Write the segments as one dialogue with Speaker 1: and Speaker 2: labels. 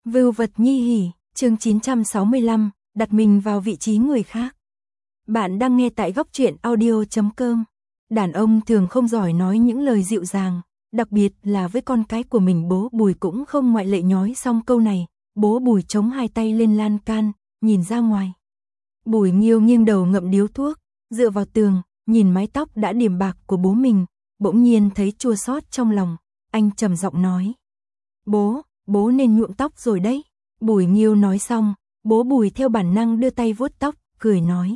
Speaker 1: Vưu vật nhi hỉ, chương 965, đặt mình vào vị trí người khác. Bạn đang nghe tại góc truyện audio.com. Đàn ông thường không giỏi nói những lời dịu dàng, đặc biệt là với con cái của mình. Bố Bùi cũng không ngoại lệ. Nói xong câu này, bố Bùi chống hai tay lên lan can, nhìn ra ngoài. Bùi Nghiêu nghiêng đầu ngậm điếu thuốc, dựa vào tường, nhìn mái tóc đã điểm bạc của bố mình, bỗng nhiên thấy chua xót trong lòng. Anh trầm giọng nói: Bố nên nhuộm tóc rồi đấy. Bùi Nghiêu nói xong, bố Bùi theo bản năng đưa tay vuốt tóc, cười nói: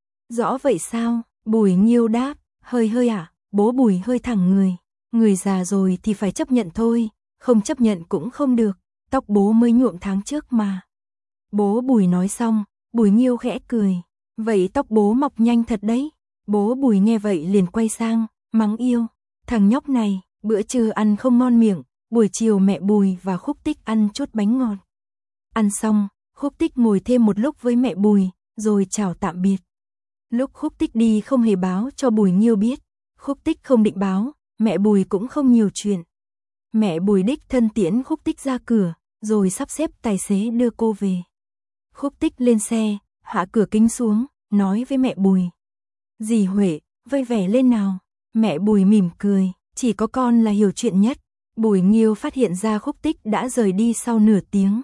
Speaker 1: Rõ vậy sao? Bùi Nghiêu đáp: Hơi ạ. Bố Bùi hơi thẳng người. Người già rồi thì phải chấp nhận thôi, không chấp nhận cũng không được. Tóc bố mới nhuộm tháng trước mà. Bố Bùi nói xong, Bùi Nghiêu khẽ cười: Vậy tóc bố mọc nhanh thật đấy. Bố Bùi nghe vậy liền quay sang, mắng yêu: Thằng nhóc này, bữa trưa ăn không ngon miệng. Buổi chiều mẹ Bùi và Khúc Tích ăn chút bánh ngọt. Ăn xong, Khúc Tích ngồi thêm một lúc với mẹ Bùi, rồi chào tạm biệt. Lúc Khúc Tích đi không hề báo cho Bùi Nghiêu biết. Khúc Tích không định báo, mẹ Bùi cũng không nhiều chuyện. Mẹ Bùi đích thân tiễn Khúc Tích ra cửa, rồi sắp xếp tài xế đưa cô về. Khúc Tích lên xe, hạ cửa kính xuống, nói với mẹ Bùi: Dì Huệ, vui vẻ lên nào. Mẹ Bùi mỉm cười: Chỉ có con là hiểu chuyện nhất. Bùi Nghiêu phát hiện ra Khúc Tích đã rời đi sau nửa tiếng.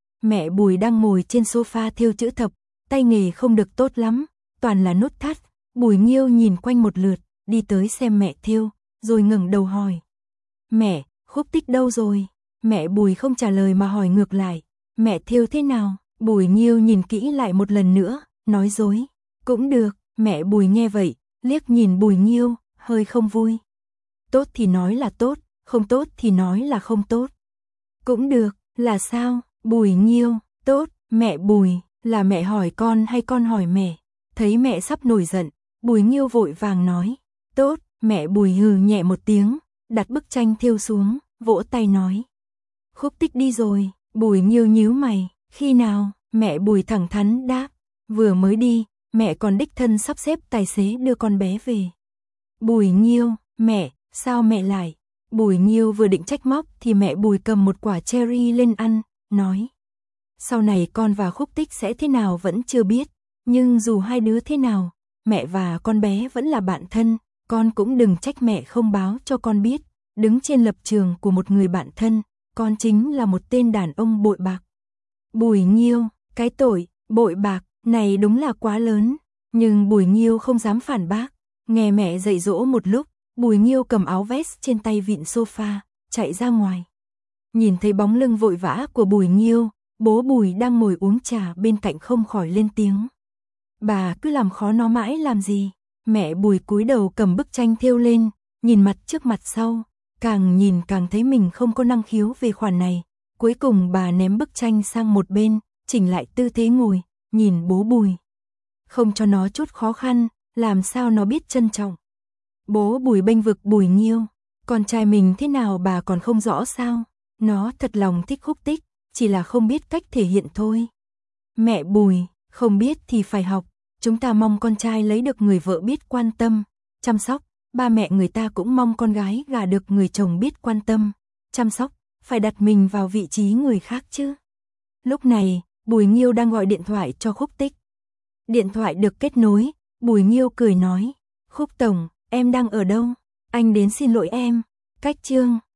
Speaker 1: Mẹ Bùi đang ngồi trên sofa thêu chữ thập, tay nghề không được tốt lắm, toàn là nút thắt. Bùi Nghiêu nhìn quanh một lượt, đi tới xem mẹ thêu, rồi ngẩng đầu hỏi: Mẹ, Khúc Tích đâu rồi? Mẹ Bùi không trả lời mà hỏi ngược lại: Mẹ thêu thế nào? Bùi Nghiêu nhìn kỹ lại một lần nữa, nói dối: Cũng được. Mẹ Bùi nghe vậy, liếc nhìn Bùi Nghiêu, hơi không vui. Tốt thì nói là tốt, không tốt thì nói là không tốt. Cũng được, là sao? Bùi Nghiêu: Tốt. Mẹ Bùi: Là mẹ hỏi con hay con hỏi mẹ? Thấy mẹ sắp nổi giận, Bùi Nghiêu vội vàng nói: Tốt. Mẹ Bùi hừ nhẹ một tiếng, đặt bức tranh thêu xuống, vỗ tay nói: Khúc Tích đi rồi. Bùi Nghiêu nhíu mày: Khi nào? Mẹ Bùi thẳng thắn đáp: Vừa mới đi, mẹ còn đích thân sắp xếp tài xế đưa con bé về. Bùi Nghiêu: Mẹ, sao mẹ lại? Bùi Nghiêu vừa định trách móc thì mẹ Bùi cầm một quả cherry lên ăn, nói: Sau này con và Khúc Tích sẽ thế nào vẫn chưa biết, nhưng dù hai đứa thế nào, mẹ và con bé vẫn là bạn thân, con cũng đừng trách mẹ không báo cho con biết. Đứng trên lập trường của một người bạn thân, con chính là một tên đàn ông bội bạc. Bùi Nghiêu: Cái tội bội bạc này đúng là quá lớn, nhưng Bùi Nghiêu không dám phản bác. Nghe mẹ dạy dỗ một lúc, Bùi Nghiêu cầm áo vest trên tay vịn sofa, chạy ra ngoài. Nhìn thấy bóng lưng vội vã của Bùi Nghiêu, bố Bùi đang ngồi uống trà bên cạnh không khỏi lên tiếng: Bà cứ làm khó nó mãi làm gì? Mẹ Bùi cúi đầu cầm bức tranh thêu lên, nhìn mặt trước mặt sau, càng nhìn càng thấy mình không có năng khiếu về khoản này. Cuối cùng bà ném bức tranh sang một bên, chỉnh lại tư thế ngồi, nhìn bố Bùi. Không cho nó chút khó khăn, làm sao nó biết trân trọng. Bố Bùi bênh vực Bùi Nghiêu: Con trai mình thế nào bà còn không rõ sao? Nó thật lòng thích Khúc Tích, chỉ là không biết cách thể hiện thôi. Mẹ Bùi: Không biết thì phải học. Chúng ta mong con trai lấy được người vợ biết quan tâm, chăm sóc. Ba mẹ người ta cũng mong con gái gả được người chồng biết quan tâm, chăm sóc. Phải đặt mình vào vị trí người khác chứ. Lúc này, Bùi Nghiêu đang gọi điện thoại cho Khúc Tích. Điện thoại được kết nối, Bùi Nghiêu cười nói: Khúc tổng, em đang ở đâu? Anh đến xin lỗi em. Cách chương